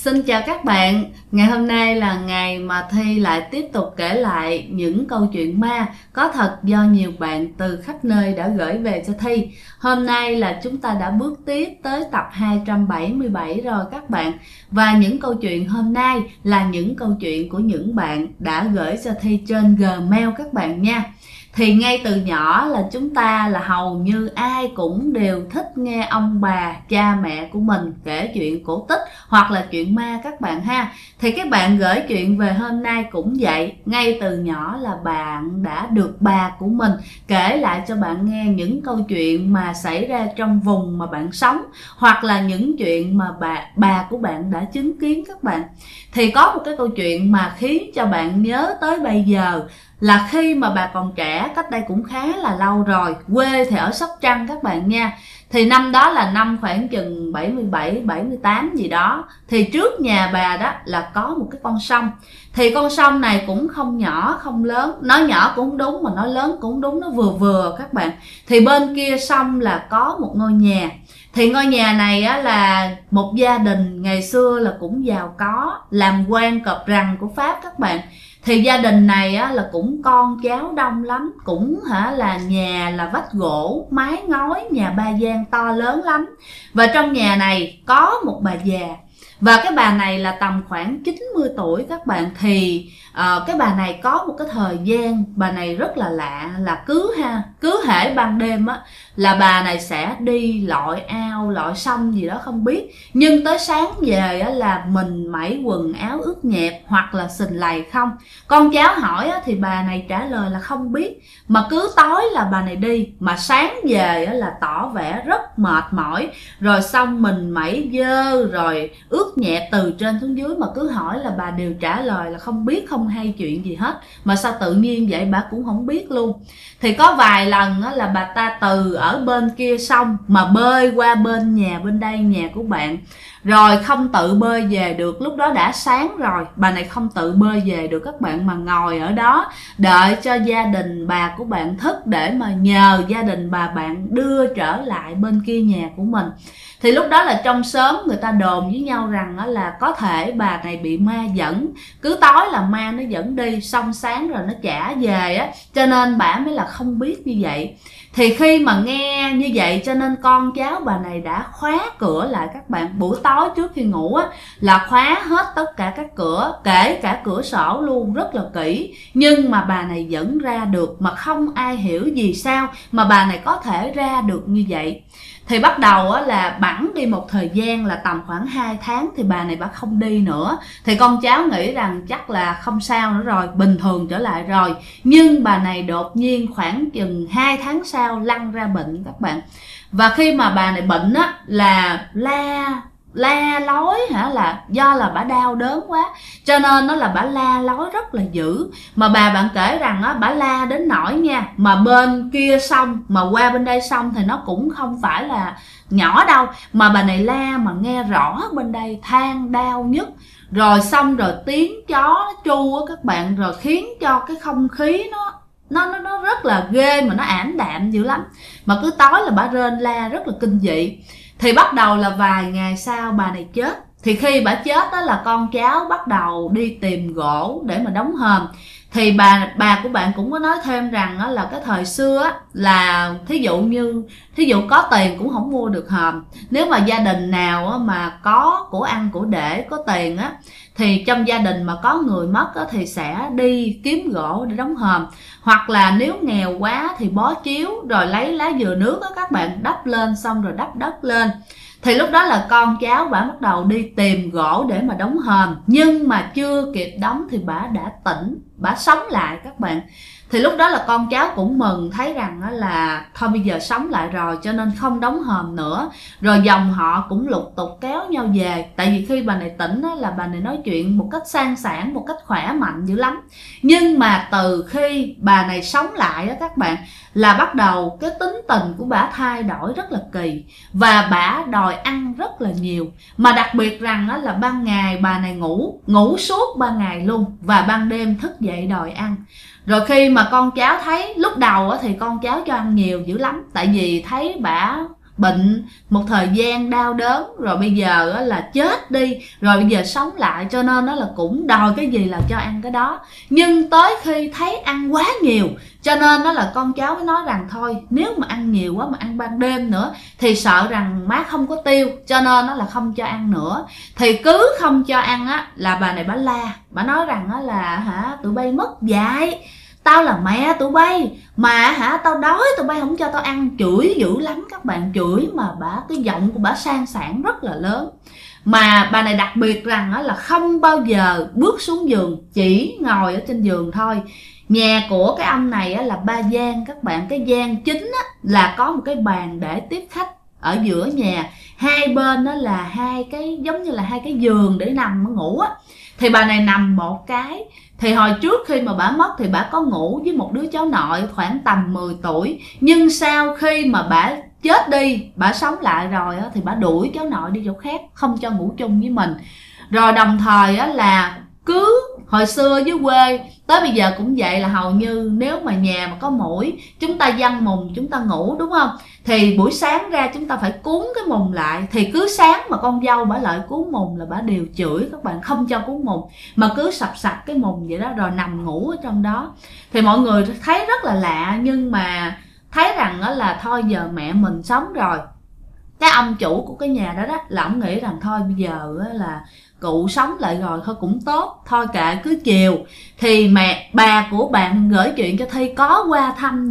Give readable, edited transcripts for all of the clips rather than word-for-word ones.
Xin chào các bạn, ngày hôm nay là ngày mà Thi lại tiếp tục kể lại những câu chuyện ma có thật do nhiều bạn từ khắp nơi đã gửi về cho Thi. Hôm nay là chúng ta đã bước tiếp tới tập 277 rồi các bạn. Và những câu chuyện hôm nay là những câu chuyện của những bạn đã gửi cho Thi trên Gmail các bạn nha. Thì ngay từ nhỏ là chúng ta là hầu như ai cũng đều thích nghe ông bà, cha mẹ của mình kể chuyện cổ tích hoặc là chuyện ma các bạn ha. Thì các bạn gửi chuyện về hôm nay cũng vậy. Ngay từ nhỏ là bạn đã được bà của mình kể lại cho bạn nghe những câu chuyện mà xảy ra trong vùng mà bạn sống, hoặc là những chuyện mà bà của bạn đã chứng kiến các bạn. Thì có một cái câu chuyện mà khiến cho bạn nhớ tới bây giờ là khi mà bà còn trẻ, cách đây cũng khá là lâu rồi, quê thì ở Sóc Trăng các bạn nha. Thì năm đó là năm khoảng chừng 77, 78 gì đó. Thì trước nhà bà đó là có một cái con sông. Thì con sông này cũng không nhỏ không lớn, nói nhỏ cũng không đúng mà nói lớn cũng không đúng, nó vừa vừa các bạn. Thì bên kia sông là có một ngôi nhà. Thì ngôi nhà này á, là một gia đình ngày xưa là cũng giàu có, làm quan cọp rằng của Pháp các bạn. Thì gia đình này á, là cũng con cháu đông lắm, cũng là nhà là vách gỗ, mái ngói, nhà ba gian to lớn lắm. Và trong nhà này có một bà già, và cái bà này là tầm khoảng 90 tuổi các bạn. Thì cái bà này có một cái thời gian, bà này rất là lạ, là cứ hễ ban đêm á là bà này sẽ đi lội ao, lội sông gì đó không biết, nhưng tới sáng về á là mình mẩy quần áo ướt nhẹp hoặc là sình lầy không. Con cháu hỏi á thì bà này trả lời là không biết, mà cứ tối là bà này đi, mà sáng về á là tỏ vẻ rất mệt mỏi, rồi xong mình mẩy dơ rồi ướt nhẹp từ trên xuống dưới, mà cứ hỏi là bà đều trả lời là không biết, không hay chuyện gì hết. Mà sao tự nhiên vậy bà cũng không biết luôn. Thì có vài lần á, là bà ta từ ở bên kia sông mà bơi qua bên nhà bên đây, nhà của bạn, rồi không tự bơi về được. Lúc đó đã sáng rồi, bà này không tự bơi về được các bạn, mà ngồi ở đó đợi cho gia đình bà của bạn thức để mà nhờ gia đình bà bạn đưa trở lại bên kia nhà của mình. Thì lúc đó là trong xóm người ta đồn với nhau rằng là có thể bà này bị ma dẫn, cứ tối là ma nó dẫn đi, xong sáng rồi nó trả về á, cho nên bà mới là không biết như vậy. Thì khi mà nghe như vậy cho nên con cháu bà này đã khóa cửa lại các bạn. Buổi tối trước khi ngủ á là khóa hết tất cả các cửa, kể cả cửa sổ luôn, rất là kỹ. Nhưng mà bà này vẫn ra được, mà không ai hiểu vì sao mà bà này có thể ra được như vậy. Thì bắt đầu á là bẵng đi một thời gian là tầm khoảng 2 tháng thì bà này bà không đi nữa. Thì con cháu nghĩ rằng chắc là không sao nữa rồi, bình thường trở lại rồi. Nhưng bà này đột nhiên khoảng chừng 2 tháng sau lăn ra bệnh các bạn. Và khi mà bà này bệnh á là la lối là do là bà đau đớn quá, cho nên nó là bà la lối rất là dữ. Mà bà bạn kể rằng á, bà la đến nỗi nha, mà bên kia sông mà qua bên đây sông thì nó cũng không phải là nhỏ đâu, mà bà này la mà nghe rõ bên đây, than đau nhức, rồi xong rồi tiếng chó tru á các bạn, rồi khiến cho cái không khí nó rất là ghê, mà nó ảm đạm dữ lắm. Mà cứ tối là bà rên la rất là kinh dị. Thì bắt đầu là vài ngày sau bà này chết. Thì khi bà chết đó là con cháu bắt đầu đi tìm gỗ để mà đóng hòm. Thì bà của bạn cũng có nói thêm rằng là cái thời xưa á, là thí dụ có tiền cũng không mua được hòm. Nếu mà gia đình nào mà có của ăn của để, có tiền á, thì trong gia đình mà có người mất á, thì sẽ đi kiếm gỗ để đóng hòm. Hoặc là nếu nghèo quá thì bó chiếu, rồi lấy lá dừa nước á các bạn, đắp lên xong rồi đắp đất lên. Thì lúc đó là con cháu bà bắt đầu đi tìm gỗ để mà đóng hòm. Nhưng mà chưa kịp đóng thì bà đã tỉnh, bà sống lại các bạn. Thì lúc đó là con cháu cũng mừng, thấy rằng là thôi bây giờ sống lại rồi cho nên không đóng hòm nữa. Rồi dòng họ cũng lục tục kéo nhau về. Tại vì khi bà này tỉnh là bà này nói chuyện một cách sang sảng, một cách khỏe mạnh dữ lắm. Nhưng mà từ khi bà này sống lại các bạn, là bắt đầu cái tính tình của bà thay đổi rất là kỳ. Và bà đòi ăn rất là nhiều. Mà đặc biệt rằng là ban ngày bà này ngủ suốt ban ngày luôn, và ban đêm thức dậy đòi ăn. Rồi khi mà con cháu thấy, lúc đầu thì con cháu cho ăn nhiều dữ lắm, tại vì thấy bà bệnh một thời gian đau đớn, rồi bây giờ là chết đi, rồi bây giờ sống lại, cho nên nó là cũng đòi cái gì là cho ăn cái đó. Nhưng tới khi thấy ăn quá nhiều, cho nên nó là con cháu mới nói rằng thôi nếu mà ăn nhiều quá mà ăn ban đêm nữa thì sợ rằng má không có tiêu, cho nên nó là không cho ăn nữa. Thì cứ không cho ăn á là bà này bà la, bà nói rằng á là tụi bay mất dạy, tao là mẹ tụi bay mà tao đói tụi bay không cho tao ăn. Chửi dữ lắm các bạn, chửi mà cái giọng của bà sang sảng rất là lớn. Mà bà này đặc biệt rằng là không bao giờ bước xuống giường, chỉ ngồi ở trên giường thôi. Nhà của cái ông này là 3 gian các bạn, cái gian chính là có một cái bàn để tiếp khách ở giữa nhà, hai bên đó là hai cái giống như là hai cái giường để nằm ngủ á. Thì bà này nằm một cái. Thì hồi trước khi mà bà mất thì bà có ngủ với một đứa cháu nội khoảng tầm 10 tuổi. Nhưng sau khi mà bà chết đi, bà sống lại rồi á, thì bà đuổi cháu nội đi chỗ khác, không cho ngủ chung với mình. Rồi đồng thời á, là cứ hồi xưa dưới quê tới bây giờ cũng vậy, là hầu như nếu mà nhà mà có muỗi, chúng ta giăng mùng chúng ta ngủ đúng không, thì buổi sáng ra chúng ta phải cuốn cái mùng lại. Thì cứ sáng mà con dâu bả lại cuốn mùng là bả đều chửi các bạn, không cho cuốn mùng mà cứ sập sạch cái mùng vậy đó, rồi nằm ngủ ở trong đó. Thì mọi người thấy rất là lạ, nhưng mà thấy rằng đó là thôi giờ mẹ mình sống rồi. Cái ông chủ của cái nhà đó là ông nghĩ rằng thôi bây giờ là cụ sống lại rồi thôi cũng tốt, thôi kệ cứ chiều. Thì bà của bạn gửi chuyện cho Thi có qua thăm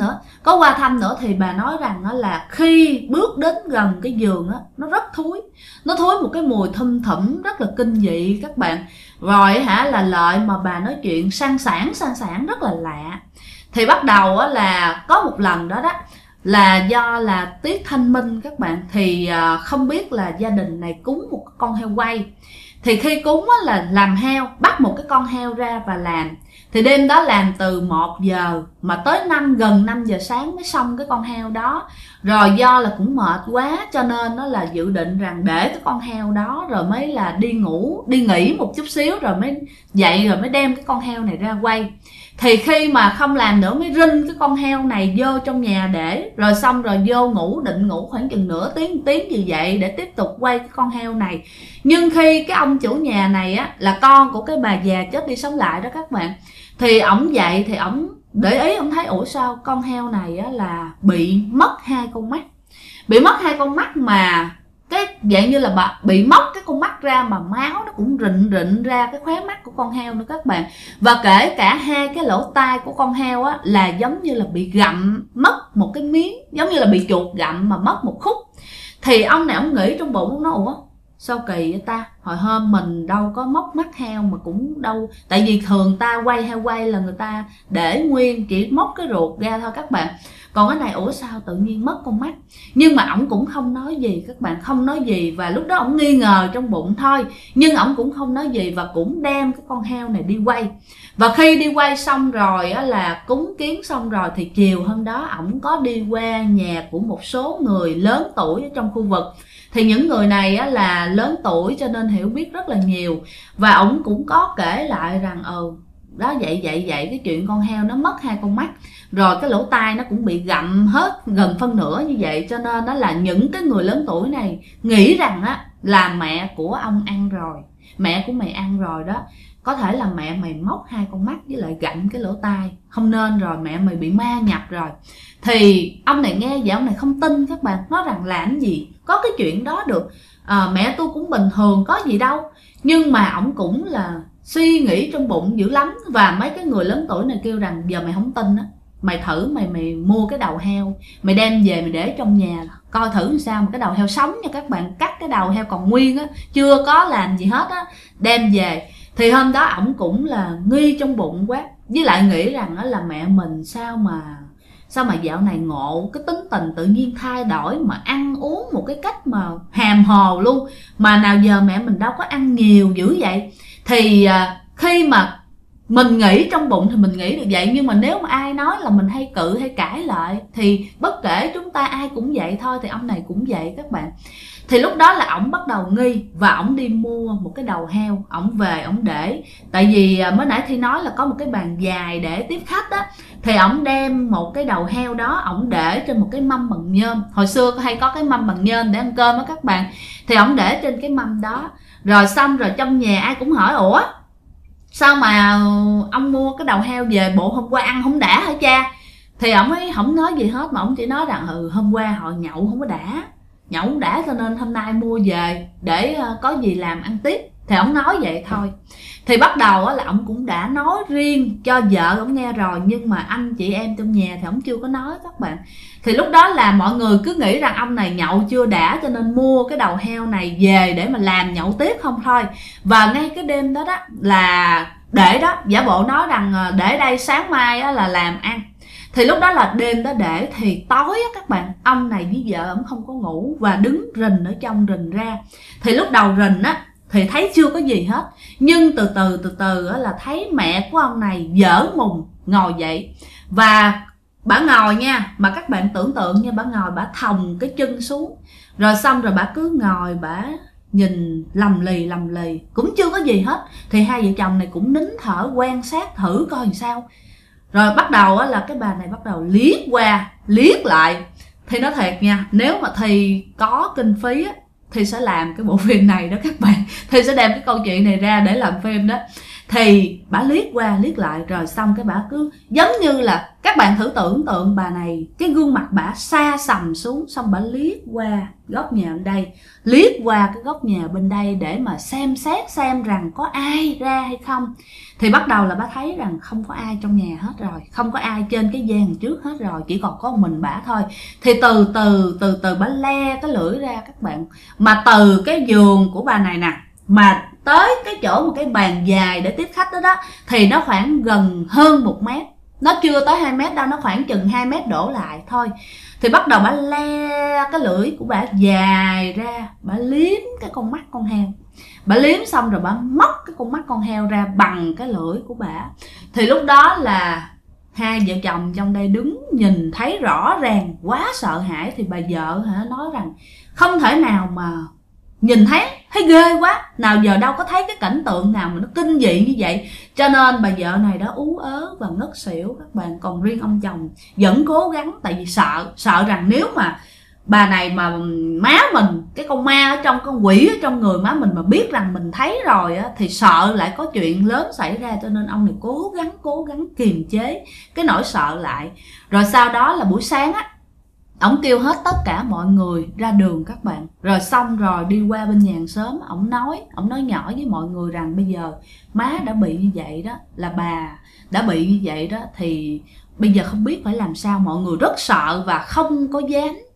nữa, thì bà nói rằng là khi bước đến gần cái giường nó rất thúi, nó thúi một cái mùi thum thủm rất là kinh dị các bạn. Rồi là lợi mà bà nói chuyện sang sảng rất là lạ. Thì bắt đầu là có một lần đó là do là tiết Thanh Minh các bạn, thì không biết là gia đình này cúng một con heo quay. Thì khi cúng là làm heo, bắt một cái con heo ra và làm. Thì đêm đó làm từ 1 giờ mà tới gần 5 giờ sáng mới xong cái con heo đó. Rồi do là cũng mệt quá cho nên nó là dự định rằng để cái con heo đó rồi mới là đi nghỉ một chút xíu rồi mới dậy, rồi mới đem cái con heo này ra quay. Thì khi mà không làm nữa mới rinh cái con heo này vô trong nhà để, rồi xong rồi vô ngủ, định ngủ khoảng chừng nửa tiếng gì vậy để tiếp tục quay cái con heo này. Nhưng khi cái ông chủ nhà này là con của cái bà già chết đi sống lại đó các bạn, thì ổng dậy thì ổng để ý, ổng thấy ủa sao con heo này là bị mất 2 con mắt. Bị mất 2 con mắt mà cái dạng như là bị móc cái con mắt ra mà máu nó cũng rịn ra cái khóe mắt của con heo nữa các bạn. Và kể cả 2 cái lỗ tai của con heo là giống như là bị gặm mất một cái miếng, giống như là bị chuột gặm mà mất một khúc. Thì ông này ông nghĩ trong bụng, ông nói ủa sao kỳ vậy ta, hồi hôm mình đâu có móc mắt heo mà cũng đâu, tại vì thường ta quay heo quay là người ta để nguyên chỉ móc cái ruột ra thôi các bạn, còn cái này ủa sao tự nhiên mất con mắt. Nhưng mà ổng cũng không nói gì các bạn, không nói gì. Và lúc đó ổng nghi ngờ trong bụng thôi, nhưng ổng cũng không nói gì và cũng đem cái con heo này đi quay. Và khi đi quay xong rồi là cúng kiến xong rồi, thì chiều hôm đó ổng có đi qua nhà của một số người lớn tuổi ở trong khu vực. Thì những người này là lớn tuổi cho nên hiểu biết rất là nhiều. Và ổng cũng có kể lại rằng đó vậy cái chuyện con heo nó mất 2 con mắt, rồi cái lỗ tai nó cũng bị gặm hết gần phân nửa như vậy. Cho nên đó là những cái người lớn tuổi này nghĩ rằng là mẹ của ông ăn rồi, mẹ của mày ăn rồi đó, có thể là mẹ mày móc 2 con mắt với lại gặm cái lỗ tai, không nên rồi, mẹ mày bị ma nhập rồi. Thì ông này nghe vậy ông này không tin các bạn, nói rằng làm gì có cái chuyện đó được, mẹ tôi cũng bình thường có gì đâu. Nhưng mà ổng cũng là suy nghĩ trong bụng dữ lắm. Và mấy cái người lớn tuổi này kêu rằng giờ mày không tin mày thử mày mua cái đầu heo, mày đem về mày để trong nhà coi thử làm sao. Mà cái đầu heo sống nha các bạn, cắt cái đầu heo còn nguyên chưa có làm gì hết đem về. Thì hôm đó ổng cũng là nghi trong bụng quá, với lại nghĩ rằng là mẹ mình sao mà dạo này ngộ, cái tính tình tự nhiên thay đổi, mà ăn uống một cái cách mà hàm hồ luôn, mà nào giờ mẹ mình đâu có ăn nhiều dữ vậy. Thì khi mà mình nghĩ trong bụng thì mình nghĩ được vậy, nhưng mà nếu mà ai nói là mình hay cự hay cãi lại thì bất kể chúng ta ai cũng vậy thôi, thì ông này cũng vậy các bạn. Thì lúc đó là ổng bắt đầu nghi và ổng đi mua một cái đầu heo, ổng về ổng để. Tại vì mới nãy Thi nói là có một cái bàn dài để tiếp khách á, thì ổng đem một cái đầu heo đó ổng để trên một cái mâm bằng nhôm. Hồi xưa hay có cái mâm bằng nhôm để ăn cơm á các bạn, thì ổng để trên cái mâm đó. Rồi xong rồi trong nhà ai cũng hỏi ủa sao mà ông mua cái đầu heo về, bộ hôm qua ăn không đã hả cha? Thì ổng ấy không nói gì hết, mà ổng chỉ nói rằng hôm qua họ nhậu không có đã, nhậu không đã cho nên hôm nay mua về để có gì làm ăn tiếp. Thì ổng nói vậy thôi. Thì bắt đầu là ổng cũng đã nói riêng cho vợ ổng nghe rồi, nhưng mà anh chị em trong nhà thì ổng chưa có nói các bạn. Thì lúc đó là mọi người cứ nghĩ rằng ông này nhậu chưa đã cho nên mua cái đầu heo này về để mà làm nhậu tiếp không thôi. Và ngay cái đêm đó đó là để đó, giả bộ nói rằng để đây sáng mai là làm ăn. Thì lúc đó là đêm đó để, thì tối á các bạn, ông này với vợ ổng không có ngủ và đứng rình ở trong rình ra. Thì lúc đầu rình á thì thấy chưa có gì hết, nhưng từ từ là thấy mẹ của ông này dở mùng ngồi dậy. Và bả ngồi nha, mà các bạn tưởng tượng nha, bả ngồi bả thòng cái chân xuống, rồi xong rồi bả cứ ngồi bả nhìn lầm lì cũng chưa có gì hết. Thì hai vợ chồng này cũng nín thở quan sát thử coi làm sao. Rồi bắt đầu là cái bà này bắt đầu liếc qua liếc lại. Thì nói thiệt nha, nếu mà Thì có kinh phí á thì sẽ làm cái bộ phim này đó các bạn. Thì sẽ đem cái câu chuyện này ra để làm phim đó. Thì bả liếc qua liếc lại, rồi xong cái bả cứ giống như là các bạn thử tưởng tượng bà này, cái gương mặt bả xa sầm xuống, xong bả liếc qua góc nhà bên đây, liếc qua cái góc nhà bên đây để mà xem xét xem rằng có ai ra hay không. Thì bắt đầu là bả thấy rằng không có ai trong nhà hết rồi, không có ai trên cái gian trước hết rồi, chỉ còn có một mình bả thôi. Thì từ từ bả le cái lưỡi ra các bạn, mà từ cái giường của bà này nè mà tới cái chỗ một cái bàn dài để tiếp khách đó đó, thì nó khoảng gần hơn 1 mét. Nó chưa tới 2 mét đâu, nó khoảng chừng 2 mét đổ lại thôi. Thì bắt đầu bả le cái lưỡi của bả dài ra, bả liếm cái con mắt con heo. Bả liếm xong rồi bả móc cái con mắt con heo ra bằng cái lưỡi của bả. Thì lúc đó là hai vợ chồng trong đây đứng nhìn thấy rõ ràng, quá sợ hãi. Thì bà vợ nói rằng không thể nào mà nhìn thấy ghê quá, nào giờ đâu có thấy cái cảnh tượng nào mà nó kinh dị như vậy. Cho nên bà vợ này đã ú ớ và ngất xỉu các bạn. Còn riêng ông chồng vẫn cố gắng, tại vì sợ rằng nếu mà bà này mà má mình, cái con ma ở trong, con quỷ ở trong người má mình mà biết rằng mình thấy rồi á, thì sợ lại có chuyện lớn xảy ra. Cho nên ông này cố gắng kiềm chế cái nỗi sợ lại. Rồi sau đó là buổi sáng á, ổng kêu hết tất cả mọi người ra đường các bạn. Rồi xong rồi đi qua bên nhà hàng xóm, ổng nói nhỏ với mọi người rằng bây giờ má đã bị như vậy đó, là bà đã bị như vậy đó, thì bây giờ không biết phải làm sao. Mọi người rất sợ và không có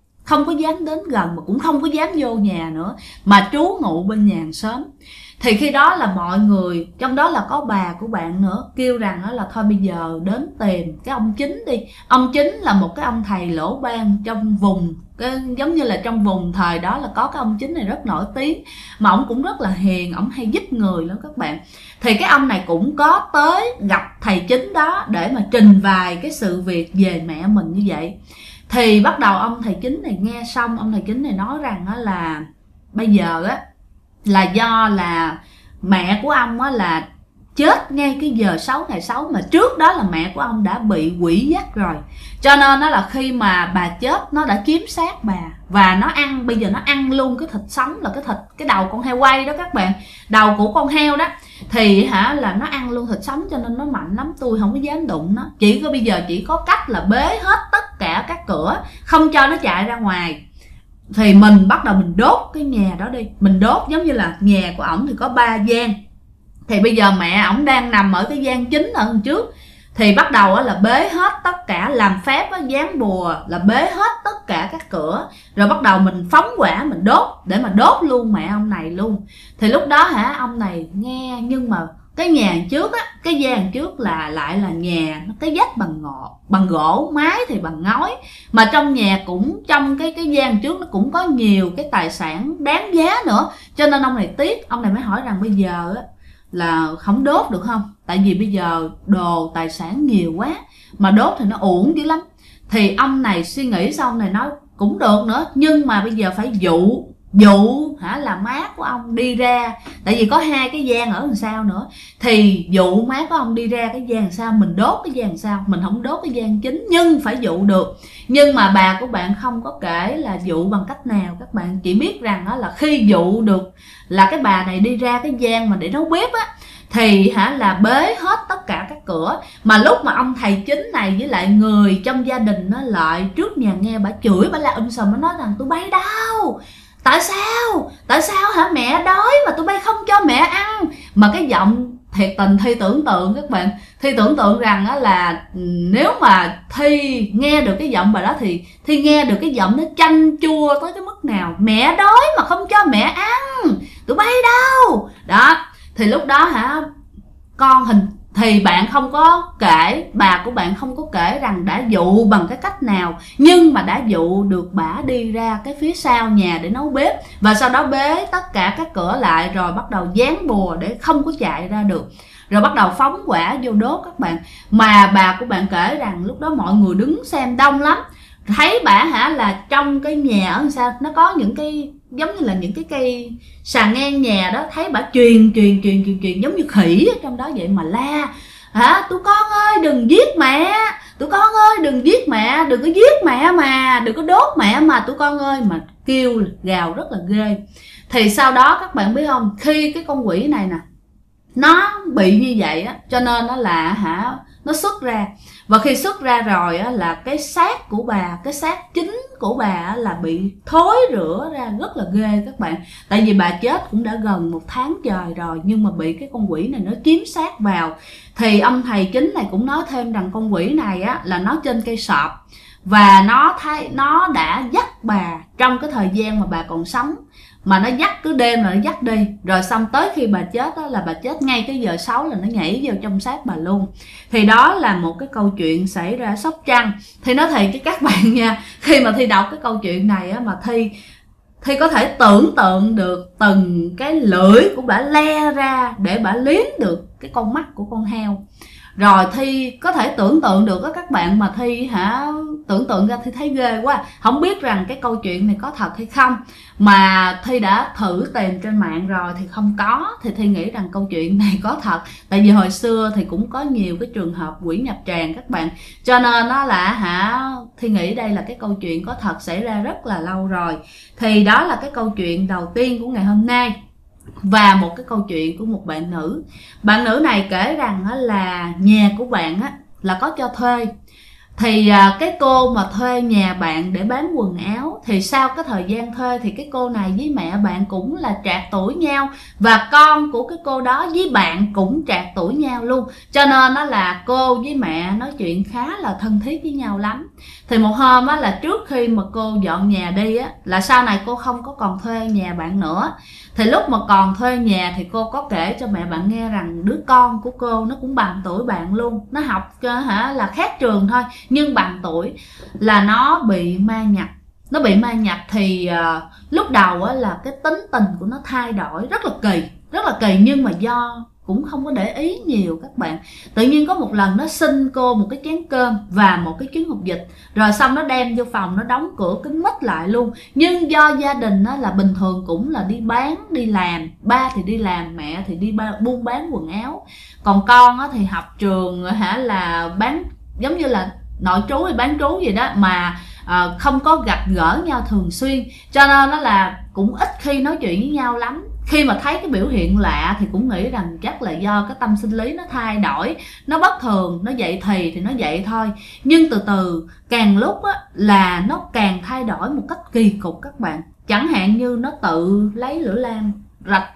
dám đến gần, mà cũng không có dám vô nhà nữa, mà trú ngụ bên nhà hàng xóm. Thì khi đó là mọi người, trong đó là có bà của bạn nữa, kêu rằng là thôi bây giờ đến tìm cái ông Chính đi. Ông Chính là một cái ông thầy lỗ ban trong vùng, giống như là trong vùng thời đó là có cái ông Chính này rất nổi tiếng, mà ông cũng rất là hiền, ông hay giúp người lắm các bạn. Thì cái ông này cũng có tới gặp thầy Chính đó để mà trình bày cái sự việc về mẹ mình như vậy. Thì bắt đầu ông thầy Chính này nghe xong, ông thầy Chính này nói rằng là bây giờ á là do là mẹ của ông á là chết ngay cái giờ 6 ngày 6, mà trước đó là mẹ của ông đã bị quỷ dắt rồi. Cho nên nó là khi mà bà chết nó đã chiếm xác bà, và nó ăn, bây giờ nó ăn luôn cái thịt sống, là cái đầu con heo quay đó các bạn, đầu của con heo đó. Thì là nó ăn luôn thịt sống, cho nên nó mạnh lắm, tôi không có dám đụng nó. Bây giờ chỉ có cách là bế hết tất cả các cửa, không cho nó chạy ra ngoài. Thì mình bắt đầu mình đốt cái nhà đó đi. Mình đốt giống như là nhà của ổng thì có 3 gian. Thì bây giờ mẹ ổng đang nằm ở cái gian chính ở đằng trước. Thì bắt đầu là bế hết tất cả, làm phép dán bùa là bế hết tất cả các cửa. Rồi bắt đầu mình phóng hỏa mình đốt, để mà đốt luôn mẹ ông này luôn. Thì lúc đó ông này nghe, nhưng mà cái nhà trước á, cái gian trước là lại là nhà cái vách bằng gỗ, mái thì bằng ngói, mà trong nhà cũng trong cái gian trước nó cũng có nhiều cái tài sản đáng giá nữa. Cho nên ông này tiếc, ông này mới hỏi rằng bây giờ á là không đốt được không, tại vì bây giờ đồ tài sản nhiều quá, mà đốt thì nó uổng dữ lắm. Thì ông này suy nghĩ xong, ông này nói cũng được nữa, nhưng mà bây giờ phải dụ dụ là má của ông đi ra, tại vì có hai cái gian ở đằng sau nữa, thì dụ má của ông đi ra cái gian đằng sau, mình đốt cái gian đằng sau, mình không đốt cái gian chính nhưng phải dụ được. Nhưng mà bà của bạn không có kể là dụ bằng cách nào, các bạn chỉ biết rằng đó là khi dụ được là cái bà này đi ra cái gian mà để nấu bếp á, thì là bế hết tất cả các cửa. Mà lúc mà ông thầy chính này với lại người trong gia đình nó lại trước nhà nghe bà chửi, bà la sùm, nó nói rằng tụi bay đâu, tại sao mẹ đói mà tụi bay không cho mẹ ăn. Mà cái giọng thiệt tình, Thi tưởng tượng các bạn, Thi tưởng tượng rằng đó là nếu mà Thi nghe được cái giọng bà đó thì Thi nghe được cái giọng nó chanh chua tới cái mức nào. Mẹ đói mà không cho mẹ ăn, tụi bay đâu đó. Thì lúc đó thì bạn không có kể, bà của bạn không có kể rằng đã dụ bằng cái cách nào, nhưng mà đã dụ được bả đi ra cái phía sau nhà để nấu bếp, và sau đó bế tất cả các cửa lại, rồi bắt đầu dán bùa để không có chạy ra được, rồi bắt đầu phóng hỏa vô đốt các bạn. Mà bà của bạn kể rằng lúc đó mọi người đứng xem đông lắm, thấy bả là trong cái nhà ở sao nó có những cái giống như là những cái cây xà ngang nhà đó, thấy bả truyền giống như khỉ ở trong đó vậy mà la: tụi con ơi đừng giết mẹ, tụi con ơi đừng giết mẹ, đừng có giết mẹ mà, đừng có đốt mẹ mà tụi con ơi, mà kêu gào rất là ghê. Thì sau đó các bạn biết không, khi cái con quỷ này nè nó bị như vậy á, cho nên nó là nó xuất ra. Và khi xuất ra rồi á, là cái xác của bà, cái xác chính của bà á, là bị thối rữa ra rất là ghê các bạn. Tại vì bà chết cũng đã gần 1 tháng trời rồi, nhưng mà bị cái con quỷ này nó chiếm xác vào. Thì ông thầy chính này cũng nói thêm rằng con quỷ này á, là nó trên cây sọp, và nó đã dắt bà trong cái thời gian mà bà còn sống, mà nó dắt cứ đêm là nó dắt đi, rồi xong tới khi bà chết đó là bà chết ngay cái giờ 6 là nó nhảy vào trong xác bà luôn. Thì đó là một cái câu chuyện xảy ra Sóc Trăng. Thì nói thiệt với các bạn nha, khi mà Thi đọc cái câu chuyện này á, mà Thi có thể tưởng tượng được từng cái lưỡi của bả le ra để bả liếm được cái con mắt của con heo. Rồi Thi có thể tưởng tượng được đó các bạn, mà Thi tưởng tượng ra Thi thấy ghê quá. Không biết rằng cái câu chuyện này có thật hay không, mà Thi đã thử tìm trên mạng rồi thì không có. Thì Thi nghĩ rằng câu chuyện này có thật, tại vì hồi xưa thì cũng có nhiều cái trường hợp quỷ nhập tràng các bạn, cho nên nó là Thi nghĩ đây là cái câu chuyện có thật, xảy ra rất là lâu rồi. Thì đó là cái câu chuyện đầu tiên của ngày hôm nay. Và một cái câu chuyện của một bạn nữ. Bạn nữ này kể rằng là nhà của bạn là có cho thuê. Thì cái cô mà thuê nhà bạn để bán quần áo, thì sau cái thời gian thuê thì cái cô này với mẹ bạn cũng là trạc tuổi nhau, và con của cái cô đó với bạn cũng trạc tuổi nhau luôn, cho nên nó là cô với mẹ nói chuyện khá là thân thiết với nhau lắm. Thì một hôm là trước khi mà cô dọn nhà đi là sau này cô không có còn thuê nhà bạn nữa. Thì lúc mà còn thuê nhà thì cô có kể cho mẹ bạn nghe rằng đứa con của cô nó cũng bằng tuổi bạn luôn, nó học là khác trường thôi nhưng bằng tuổi, là nó bị ma nhập. Nó bị ma nhập thì lúc đầu là cái tính tình của nó thay đổi rất là kỳ, nhưng mà do cũng không có để ý nhiều các bạn. Tự nhiên có một lần nó xin cô một cái chén cơm và một cái trứng hột vịt, rồi xong nó đem vô phòng, nó đóng cửa kín mít lại luôn. Nhưng do gia đình là bình thường cũng là đi bán đi làm, ba thì đi làm, mẹ thì đi buôn bán quần áo, còn con thì học trường là bán giống như là nội trú hay bán trú gì đó, mà không có gặp gỡ nhau thường xuyên, cho nên nó là cũng ít khi nói chuyện với nhau lắm. Khi mà thấy cái biểu hiện lạ thì cũng nghĩ rằng chắc là do cái tâm sinh lý nó thay đổi, nó bất thường, nó dậy thì nó vậy thôi. Nhưng từ từ càng lúc là nó càng thay đổi một cách kỳ cục các bạn. Chẳng hạn như nó tự lấy lưỡi lam rạch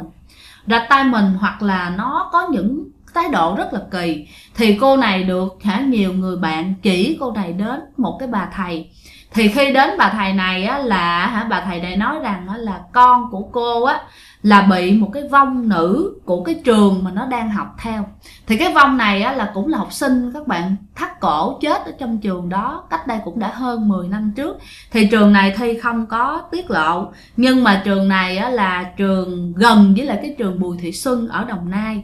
tay mình, hoặc là nó có những thái độ rất là kỳ. Thì cô này được nhiều người bạn chỉ cô này đến một cái bà thầy. Thì khi đến bà thầy này là bà thầy này nói rằng là con của cô là bị một cái vong nữ của cái trường mà nó đang học theo. Thì cái vong này là cũng là học sinh các bạn, thắt cổ chết ở trong trường đó, cách đây cũng đã hơn 10 năm trước. Thì trường này Thi không có tiết lộ, nhưng mà trường này là trường gần với lại cái trường Bùi Thị Xuân ở Đồng Nai.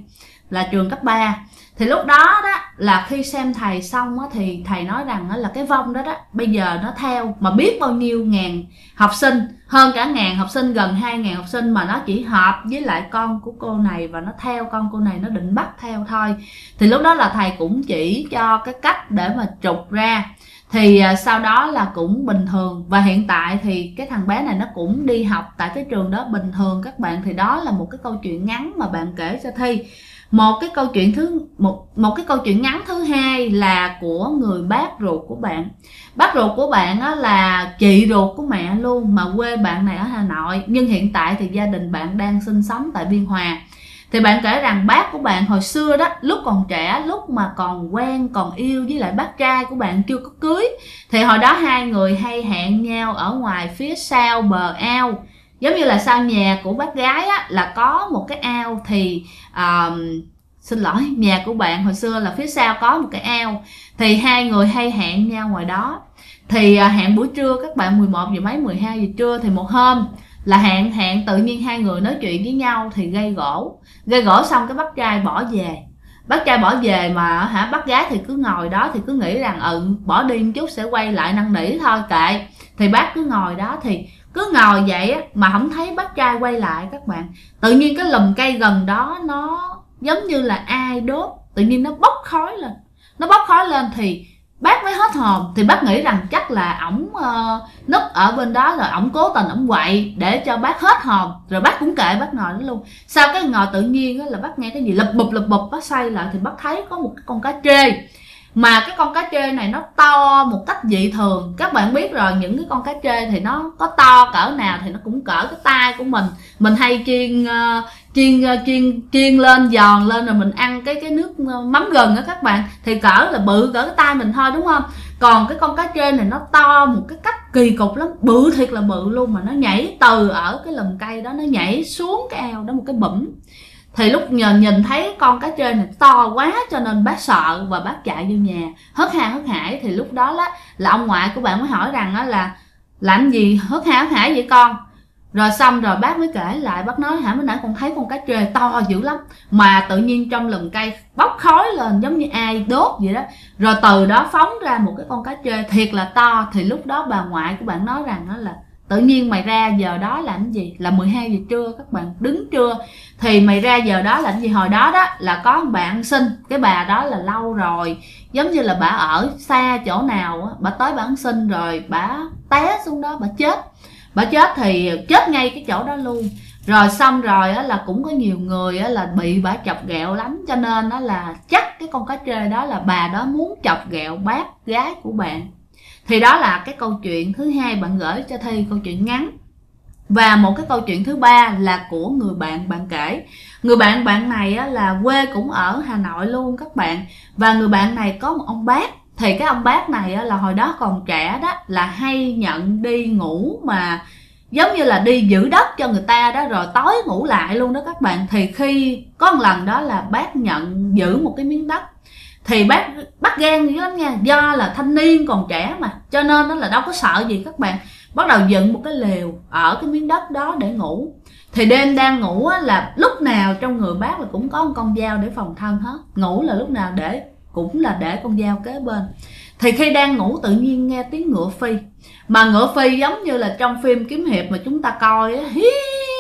là trường cấp 3. Thì lúc đó đó là khi xem thầy xong á, thì thầy nói rằng á, là cái vong đó đó bây giờ nó theo mà biết bao nhiêu ngàn học sinh, hơn cả ngàn học sinh, gần 2.000 học sinh, mà nó chỉ hợp với lại con của cô này và nó theo con cô này, nó định bắt theo thôi. Thì lúc đó là thầy cũng chỉ cho cái cách để mà trục ra. Thì sau đó là cũng bình thường, và hiện tại thì cái thằng bé này nó cũng đi học tại cái trường đó bình thường các bạn. Thì đó là một cái câu chuyện ngắn mà bạn kể cho Thi. Một cái câu chuyện ngắn thứ hai là của người bác ruột của bạn. Bác ruột của bạn á, là chị ruột của mẹ luôn, mà quê bạn này ở Hà Nội, nhưng hiện tại thì gia đình bạn đang sinh sống tại Biên Hòa. Thì bạn kể rằng bác của bạn hồi xưa đó, lúc còn trẻ, lúc mà còn quen, còn yêu với lại bác trai của bạn chưa có cưới, thì hồi đó hai người hay hẹn nhau ở ngoài phía sau bờ ao. Giống như là sau nhà của bác gái á, là có một cái ao. Thì xin lỗi, nhà của bạn hồi xưa là phía sau có một cái ao. Thì hai người hay hẹn nhau ngoài đó. Thì hẹn buổi trưa các bạn, 11 giờ mấy, 12 giờ trưa. Thì một hôm là hẹn tự nhiên hai người nói chuyện với nhau thì gây gỗ xong cái bác trai bỏ về. Bác trai bỏ về mà bác gái thì cứ ngồi đó, thì cứ nghĩ rằng bỏ đi một chút sẽ quay lại năn nỉ thôi kệ. Thì bác cứ ngồi đó, thì cứ ngồi vậy á, mà không thấy bác trai quay lại các bạn. Tự nhiên cái lùm cây gần đó nó giống như là ai đốt, tự nhiên nó bốc khói lên. Thì bác mới hết hồn. Thì bác nghĩ rằng chắc là ổng núp ở bên đó rồi ổng cố tình ổng quậy để cho bác hết hồn. Rồi bác cũng kệ, bác ngồi đó luôn. Sau cái ngồi tự nhiên là bác nghe cái gì lụp bụp, bác xoay lại thì bác thấy có một cái con cá trê. Mà cái con cá trê này nó to một cách dị thường. Các bạn biết rồi, những cái con cá trê thì nó có to cỡ nào thì nó cũng cỡ cái tay của mình. Mình hay chiên lên, giòn lên rồi mình ăn cái nước mắm gừng á các bạn. Thì cỡ là bự cỡ cái tay mình thôi, đúng không? Còn cái con cá trê này nó to một cái cách kỳ cục lắm, bự thiệt là bự luôn. Mà nó nhảy từ ở cái lùm cây đó, nó nhảy xuống cái ao đó một cái bụm. Thì lúc nhìn thấy con cá trê này to quá cho nên bác sợ và bác chạy vô nhà hớt hải. Thì lúc đó là ông ngoại của bạn mới hỏi rằng đó là làm gì hớt hải vậy con. Rồi xong rồi bác mới kể lại, bác nói mới nãy con thấy con cá trê to dữ lắm, mà tự nhiên trong lùm cây bốc khói lên giống như ai đốt vậy đó. Rồi từ đó phóng ra một cái con cá trê thiệt là to. Thì lúc đó bà ngoại của bạn nói rằng đó là tự nhiên mày ra giờ đó làm gì, là 12 giờ trưa các bạn, đứng trưa. Thì mày ra giờ đó làm gì? Hồi đó đó là có một bà ăn xin, cái bà đó là lâu rồi, giống như là bà ở xa chỗ nào á, bà tới bà ăn xin rồi bà té xuống đó, bà chết thì chết ngay cái chỗ đó luôn. Rồi xong rồi á, là cũng có nhiều người á, là bị bà chọc ghẹo lắm, cho nên á, là chắc cái con cá trê đó là bà đó muốn chọc ghẹo bác gái của bạn. Thì đó là cái câu chuyện thứ hai bạn gửi cho Thi, câu chuyện ngắn. Và một cái câu chuyện thứ ba là của người bạn kể. Người bạn này á, là quê cũng ở Hà Nội luôn các bạn. Và người bạn này có một ông bác. Thì cái ông bác này á, là hồi đó còn trẻ đó, là hay nhận đi ngủ mà giống như là đi giữ đất cho người ta đó, rồi tối ngủ lại luôn đó các bạn. Thì khi có một lần đó là bác nhận giữ một cái miếng đất. Thì bác ghen dữ lắm nha, do là thanh niên còn trẻ mà, cho nên nó là đâu có sợ gì các bạn. Bắt đầu dựng một cái lều ở cái miếng đất đó để ngủ. Thì đêm đang ngủ á, là lúc nào trong người bác là cũng có một con dao để phòng thân hết. Ngủ là lúc nào cũng là để con dao kế bên. Thì khi đang ngủ tự nhiên nghe tiếng ngựa phi. Mà ngựa phi giống như là trong phim kiếm hiệp mà chúng ta coi á, hí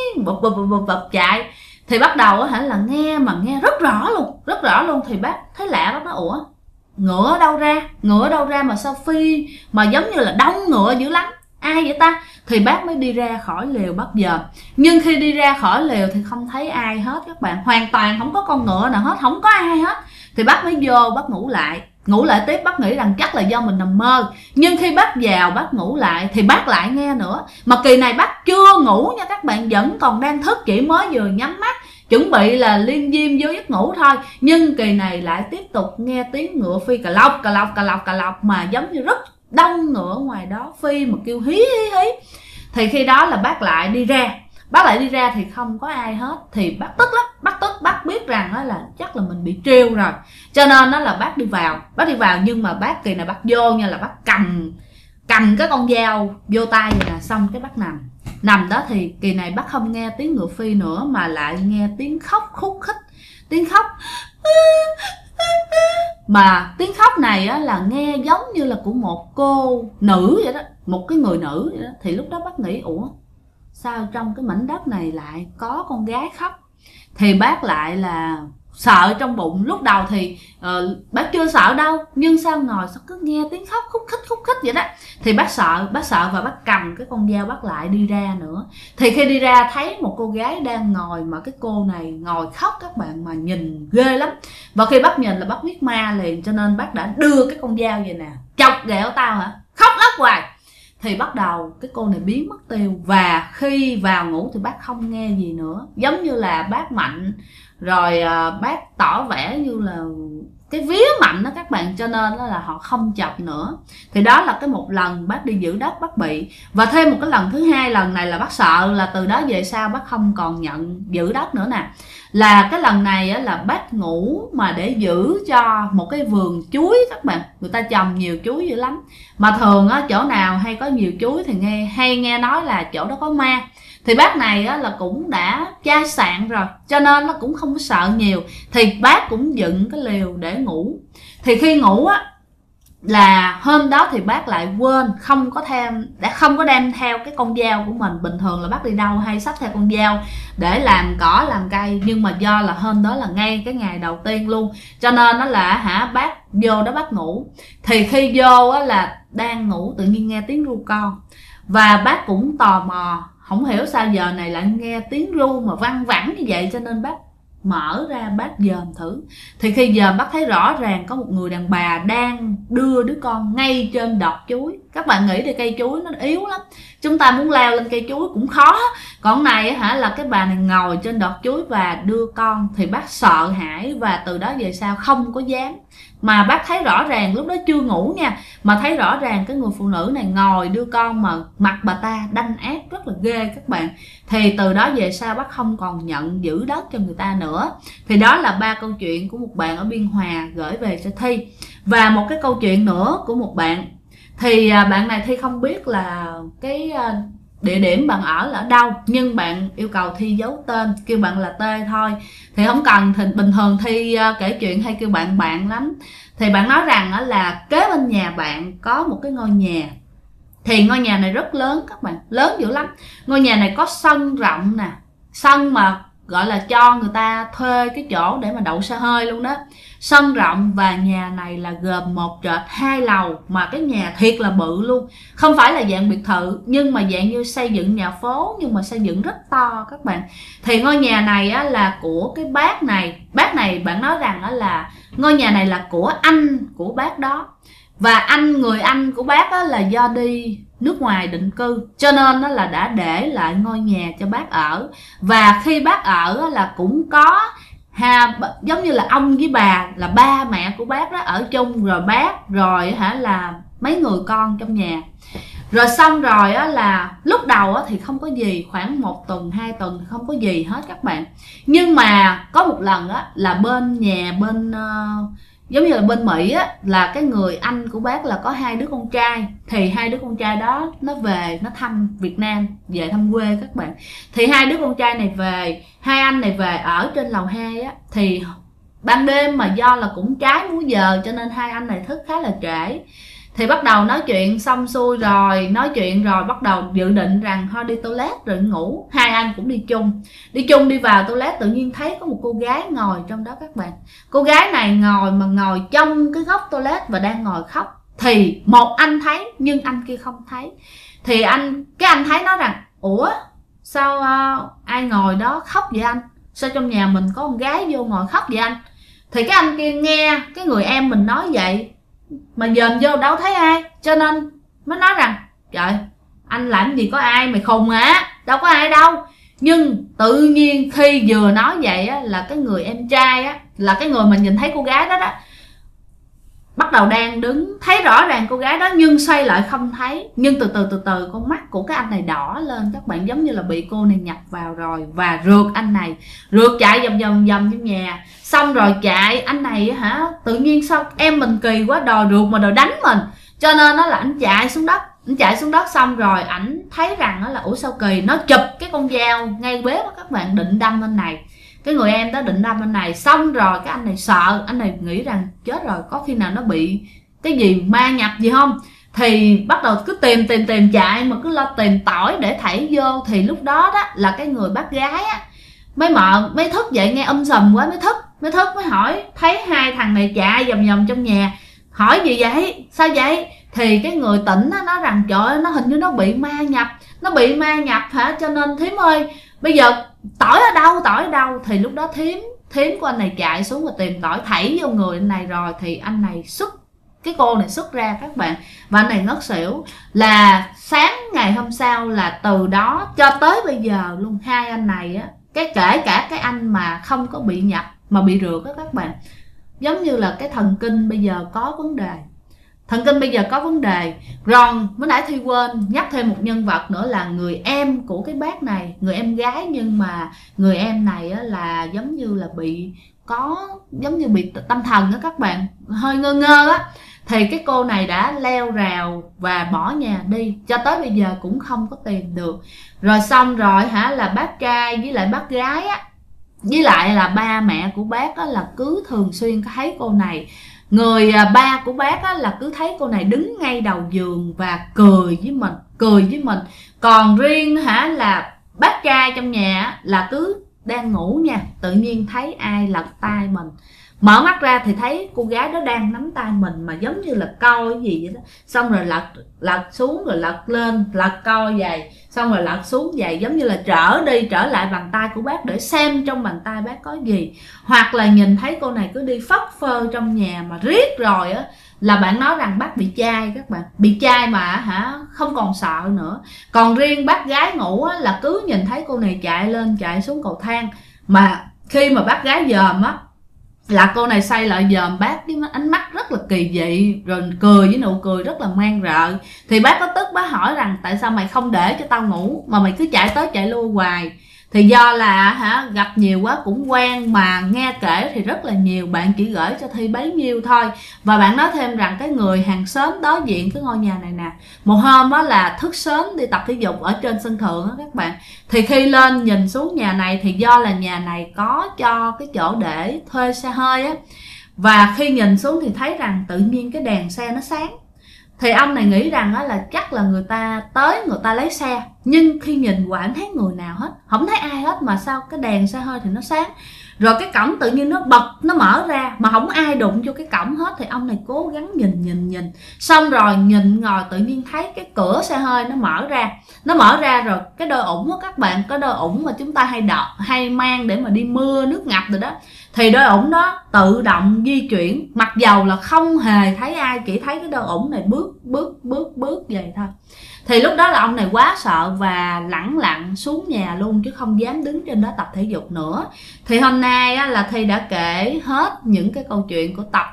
bụp chạy. Thì bắt đầu á, là nghe rất rõ luôn. Thì bác thấy lạ, bác nói ủa, ngựa đâu ra mà sao phi mà giống như là đông ngựa dữ lắm, ai vậy ta? Thì bác mới đi ra khỏi lều bác dòm. Nhưng khi đi ra khỏi lều thì không thấy ai hết các bạn, hoàn toàn không có con ngựa nào hết, không có ai hết. Thì bác mới vô, bác ngủ lại tiếp. Bác nghĩ rằng chắc là do mình nằm mơ. Nhưng khi bác vào bác ngủ lại thì bác lại nghe nữa. Mà kỳ này bác chưa ngủ nha các bạn, vẫn còn đang thức, chỉ mới vừa nhắm mắt chuẩn bị là liên diêm vô giấc ngủ thôi. Nhưng kỳ này lại tiếp tục nghe tiếng ngựa phi cà lọc mà giống như rất đông ngựa ngoài đó phi mà kêu hí hí hí. Thì khi đó là bác lại đi ra thì không có ai hết. Thì bác tức lắm, bác biết rằng đó là chắc là mình bị trêu rồi, cho nên đó là bác đi vào. Nhưng mà bác kỳ này bác vô nha, là bác cầm cái con dao vô tay vậy nè, xong cái bác nằm đó. Thì kỳ này bác không nghe tiếng ngựa phi nữa mà lại nghe tiếng khóc khúc khích. tiếng khóc. Mà tiếng khóc này á, là nghe giống như là của một cô nữ vậy đó, một cái người nữ vậy đó. Thì lúc đó bác nghĩ ủa sao trong cái mảnh đất này lại có con gái khóc. Thì bác lại là sợ trong bụng. Lúc đầu thì bác chưa sợ đâu, nhưng sao ngồi sao cứ nghe tiếng khóc khúc khích vậy đó. Thì bác sợ và bác cầm cái con dao bác lại đi ra nữa. Thì khi đi ra thấy một cô gái đang ngồi, mà cái cô này ngồi khóc các bạn, mà nhìn ghê lắm. Và khi bác nhìn là bác biết ma liền, cho nên bác đã đưa cái con dao vậy nè, chọc ghẹo tao hả, khóc lóc hoài. Thì bắt đầu cái cô này biến mất tiêu. Và khi vào ngủ thì bác không nghe gì nữa, giống như là bác mạnh rồi bác tỏ vẻ như là cái vía mạnh đó các bạn, cho nên là họ không chọc nữa. Thì đó là cái một lần bác đi giữ đất bác bị. Và thêm một cái lần thứ hai, lần này là bác sợ là từ đó về sau bác không còn nhận giữ đất nữa nè. Là cái lần này á, là bác ngủ mà để giữ cho một cái vườn chuối các bạn, người ta trồng nhiều chuối dữ lắm. Mà thường á, chỗ nào hay có nhiều chuối thì hay nghe nói là chỗ đó có ma. Thì bác này á, là cũng đã chai sạn rồi, cho nên nó cũng không có sợ nhiều. Thì bác cũng dựng cái lều để ngủ. Thì khi ngủ á, là hôm đó thì bác lại quên, không có đem theo cái con dao của mình. Bình thường là bác đi đâu hay xách theo con dao để làm cỏ làm cây, nhưng mà do là hôm đó là ngay cái ngày đầu tiên luôn, cho nên nó là bác vô đó bác ngủ. Thì khi vô á, là đang ngủ tự nhiên nghe tiếng ru con. Và bác cũng tò mò, không hiểu sao giờ này lại nghe tiếng ru mà văng vẳng như vậy, cho nên bác mở ra bác dòm thử. Thì khi dòm bác thấy rõ ràng có một người đàn bà đang đưa đứa con ngay trên đọt chuối. Các bạn nghĩ thì cây chuối nó yếu lắm, chúng ta muốn leo lên cây chuối cũng khó. Còn này là cái bà này ngồi trên đọt chuối và đưa con. Thì bác sợ hãi, và từ đó về sau không có dám. Mà bác thấy rõ ràng, lúc đó chưa ngủ nha, mà thấy rõ ràng cái người phụ nữ này ngồi đưa con, mà mặt bà ta đanh ác rất là ghê các bạn. Thì từ đó về sau bác không còn nhận giữ đất cho người ta nữa. Thì đó là 3 câu chuyện của một bạn ở Biên Hòa gửi về cho Thi. Và một cái câu chuyện nữa của một bạn. Thì bạn này Thi không biết là cái địa điểm bạn ở là ở đâu, nhưng bạn yêu cầu Thi giấu tên, kêu bạn là T thôi. Thì không cần, thì bình thường Thi kể chuyện hay kêu bạn lắm. Thì bạn nói rằng là kế bên nhà bạn có một cái ngôi nhà. Thì ngôi nhà này rất lớn các bạn, lớn dữ lắm. Ngôi nhà này có sân rộng nè, sân mà gọi là cho người ta thuê cái chỗ để mà đậu xe hơi luôn đó. Sân rộng, và nhà này là gồm 1 trệt 2 lầu, mà cái nhà thiệt là bự luôn. Không phải là dạng biệt thự, nhưng mà dạng như xây dựng nhà phố, nhưng mà xây dựng rất to các bạn. Thì ngôi nhà này là của cái bác này. Bác này bạn nói rằng là ngôi nhà này là của anh của bác đó. Và người anh của bác là do đi nước ngoài định cư, cho nên là đã để lại ngôi nhà cho bác ở. Và khi bác ở là cũng có giống như là ông với bà, là ba mẹ của bác đó ở chung, rồi bác rồi là mấy người con trong nhà. Rồi xong rồi là lúc đầu thì không có gì, khoảng 1 tuần 2 tuần thì không có gì hết các bạn. Nhưng mà có một lần là bên nhà giống như là bên Mỹ là cái người anh của bác là có 2 đứa con trai. Thì 2 đứa con trai đó nó về, nó thăm Việt Nam, về thăm quê các bạn. Thì 2 đứa con trai này về, 2 anh này về ở trên lầu 2 thì ban đêm, mà do là cũng trái múi giờ, cho nên 2 anh này thức khá là trễ. Thì bắt đầu nói chuyện xong xuôi rồi, bắt đầu dự định rằng thôi đi toilet rồi ngủ. 2 anh cũng đi chung đi vào toilet, tự nhiên thấy có một cô gái ngồi trong đó các bạn. Cô gái này ngồi trong cái góc toilet và đang ngồi khóc. Thì một anh thấy, nhưng anh kia không thấy. Thì cái anh thấy nói rằng ủa sao ai ngồi đó khóc vậy anh? Sao trong nhà mình có con gái vô ngồi khóc vậy anh? Thì cái anh kia nghe cái người em mình nói vậy mà dòm vô đâu thấy ai, cho nên mới nói rằng trời, anh làm gì có ai, mày khùng hả, đâu có ai đâu. Nhưng tự nhiên khi vừa nói vậy là cái người em trai là cái người mà nhìn thấy cô gái đó bắt đầu đang đứng, thấy rõ ràng cô gái đó nhưng xoay lại không thấy. Nhưng từ từ con mắt của cái anh này đỏ lên các bạn, giống như là bị cô này nhập vào rồi. Và rượt anh này, rượt chạy vòng trong nhà. Xong rồi chạy, anh này tự nhiên sao em mình kỳ quá, đòi rượt mà đòi đánh mình. Cho nên là anh chạy xuống đất. Xong rồi ảnh thấy rằng là ủa sao kỳ, nó chụp cái con dao ngay bếp các bạn, định đâm anh này. Cái người em đó định đâm anh này, xong rồi cái anh này sợ, anh này nghĩ rằng chết rồi, có khi nào nó bị cái gì ma nhập gì không, thì bắt đầu cứ tìm chạy, mà cứ lo tìm tỏi để thảy vô. Thì lúc đó đó là cái người bác gái á mới thức dậy, nghe sùm quá mới thức mới hỏi, thấy hai thằng này chạy vòng vòng trong nhà, hỏi gì vậy, sao vậy? Thì cái người tỉnh á nói rằng trời ơi, nó hình như nó bị ma nhập hả, cho nên thím ơi bây giờ tỏi ở đâu. Thì lúc đó thím của anh này chạy xuống và tìm tỏi thảy vô người anh này, rồi thì anh này cái cô này xuất ra các bạn, và anh này ngất xỉu. Là sáng ngày hôm sau là từ đó cho tới bây giờ luôn, hai anh này á, kể cả cái anh mà không có bị nhập mà bị rượt á các bạn, giống như là cái thần kinh bây giờ có vấn đề. Rồi mới nãy Thi quên nhắc thêm một nhân vật nữa là người em của cái bác này, người em gái, nhưng mà người em này á là giống như là bị tâm thần đó các bạn, hơi ngơ á. Thì cái cô này đã leo rào và bỏ nhà đi, cho tới bây giờ cũng không có tìm được. Rồi xong rồi là bác trai với lại bác gái á, với lại là ba mẹ của bác á, là cứ thường xuyên thấy cô này. Người ba của bác á, là cứ thấy cô này đứng ngay đầu giường và cười với mình. Còn riêng là bác trai trong nhà á, là cứ đang ngủ nha, tự nhiên thấy ai lật tay mình, mở mắt ra thì thấy cô gái đó đang nắm tay mình, mà giống như là coi cái gì vậy đó. Xong rồi lật xuống, rồi lật lên, lật coi giày, xong rồi lật xuống giày, giống như là trở lại bàn tay của bác để xem trong bàn tay bác có gì. Hoặc là nhìn thấy cô này cứ đi phất phơ trong nhà mà riết rồi á, là bạn nói rằng bác bị chai các bạn, bị chai mà không còn sợ nữa. Còn riêng bác gái ngủ á, là cứ nhìn thấy cô này chạy lên chạy xuống cầu thang, mà khi mà bác gái dòm á là cô này xoay lại dòm bác với ánh mắt rất là kỳ dị, rồi cười với nụ cười rất là man rợ. Thì bác có tức, bác hỏi rằng tại sao mày không để cho tao ngủ mà mày cứ chạy tới chạy lui hoài. Thì do là gặp nhiều quá cũng quen, mà nghe kể thì rất là nhiều, bạn chỉ gửi cho Thi bấy nhiêu thôi. Và bạn nói thêm rằng cái người hàng xóm đối diện cái ngôi nhà này nè, một hôm á là thức sớm đi tập thể dục ở trên sân thượng á các bạn, thì khi lên nhìn xuống nhà này thì do là nhà này có cho cái chỗ để thuê xe hơi á, và khi nhìn xuống thì thấy rằng tự nhiên cái đèn xe nó sáng. Thì ông này nghĩ rằng á là chắc là người ta tới, người ta lấy xe, nhưng khi nhìn qua không thấy người nào hết, không thấy ai hết, mà sao cái đèn xe hơi thì nó sáng. Rồi cái cổng tự nhiên nó bật, nó mở ra mà không ai đụng vô cái cổng hết. Thì ông này cố gắng nhìn, xong rồi nhìn ngồi tự nhiên thấy cái cửa xe hơi nó mở ra rồi cái đôi ủng á các bạn, cái đôi ủng mà chúng ta hay mang để mà đi mưa nước ngập rồi đó, thì đôi ủng đó tự động di chuyển, mặc dầu là không hề thấy ai, chỉ thấy cái đôi ủng này bước vậy thôi. Thì lúc đó là ông này quá sợ và lẳng lặng xuống nhà luôn, chứ không dám đứng trên đó tập thể dục nữa. Thì hôm nay á, là Thi đã kể hết những cái câu chuyện của tập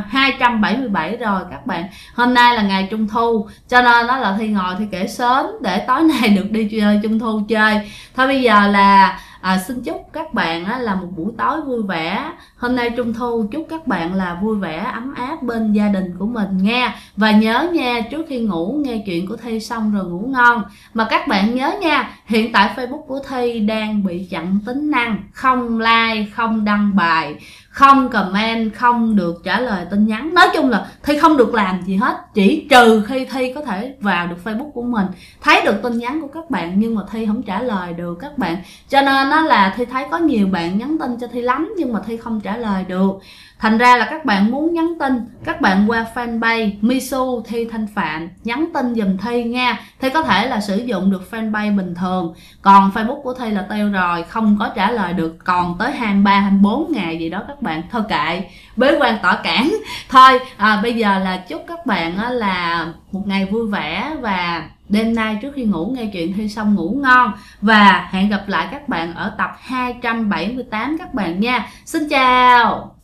277 rồi các bạn. Hôm nay là ngày Trung Thu, cho nên đó là Thi ngồi Thi kể sớm để tối nay được đi chơi Trung Thu chơi. Thôi bây giờ là xin chúc các bạn là một buổi tối vui vẻ. Hôm nay Trung Thu chúc các bạn là vui vẻ, ấm áp bên gia đình của mình nghe. Và nhớ nha, trước khi ngủ nghe chuyện của Thi xong rồi ngủ ngon. Mà các bạn nhớ nha, hiện tại Facebook của Thi đang bị chặn tính năng, không like, không đăng bài, không comment, không được trả lời tin nhắn. Nói chung là Thi không được làm gì hết, chỉ trừ khi Thi có thể vào được Facebook của mình, thấy được tin nhắn của các bạn, nhưng mà Thi không trả lời được các bạn. Cho nên đó là Thi thấy có nhiều bạn nhắn tin cho Thi lắm, nhưng mà Thi không trả lời được. Thành ra là các bạn muốn nhắn tin, các bạn qua fanpage Misu Thi Thanh Phạm nhắn tin giùm Thi nha. Thi có thể là sử dụng được fanpage bình thường, còn Facebook của Thi là tiêu rồi, không có trả lời được, còn tới 23-24 ngày gì đó các bạn. Thôi kệ, bế quan tỏa cản. Thôi bây giờ là chúc các bạn là một ngày vui vẻ, và đêm nay trước khi ngủ nghe chuyện Thi xong ngủ ngon. Và hẹn gặp lại các bạn ở tập 278 các bạn nha. Xin chào.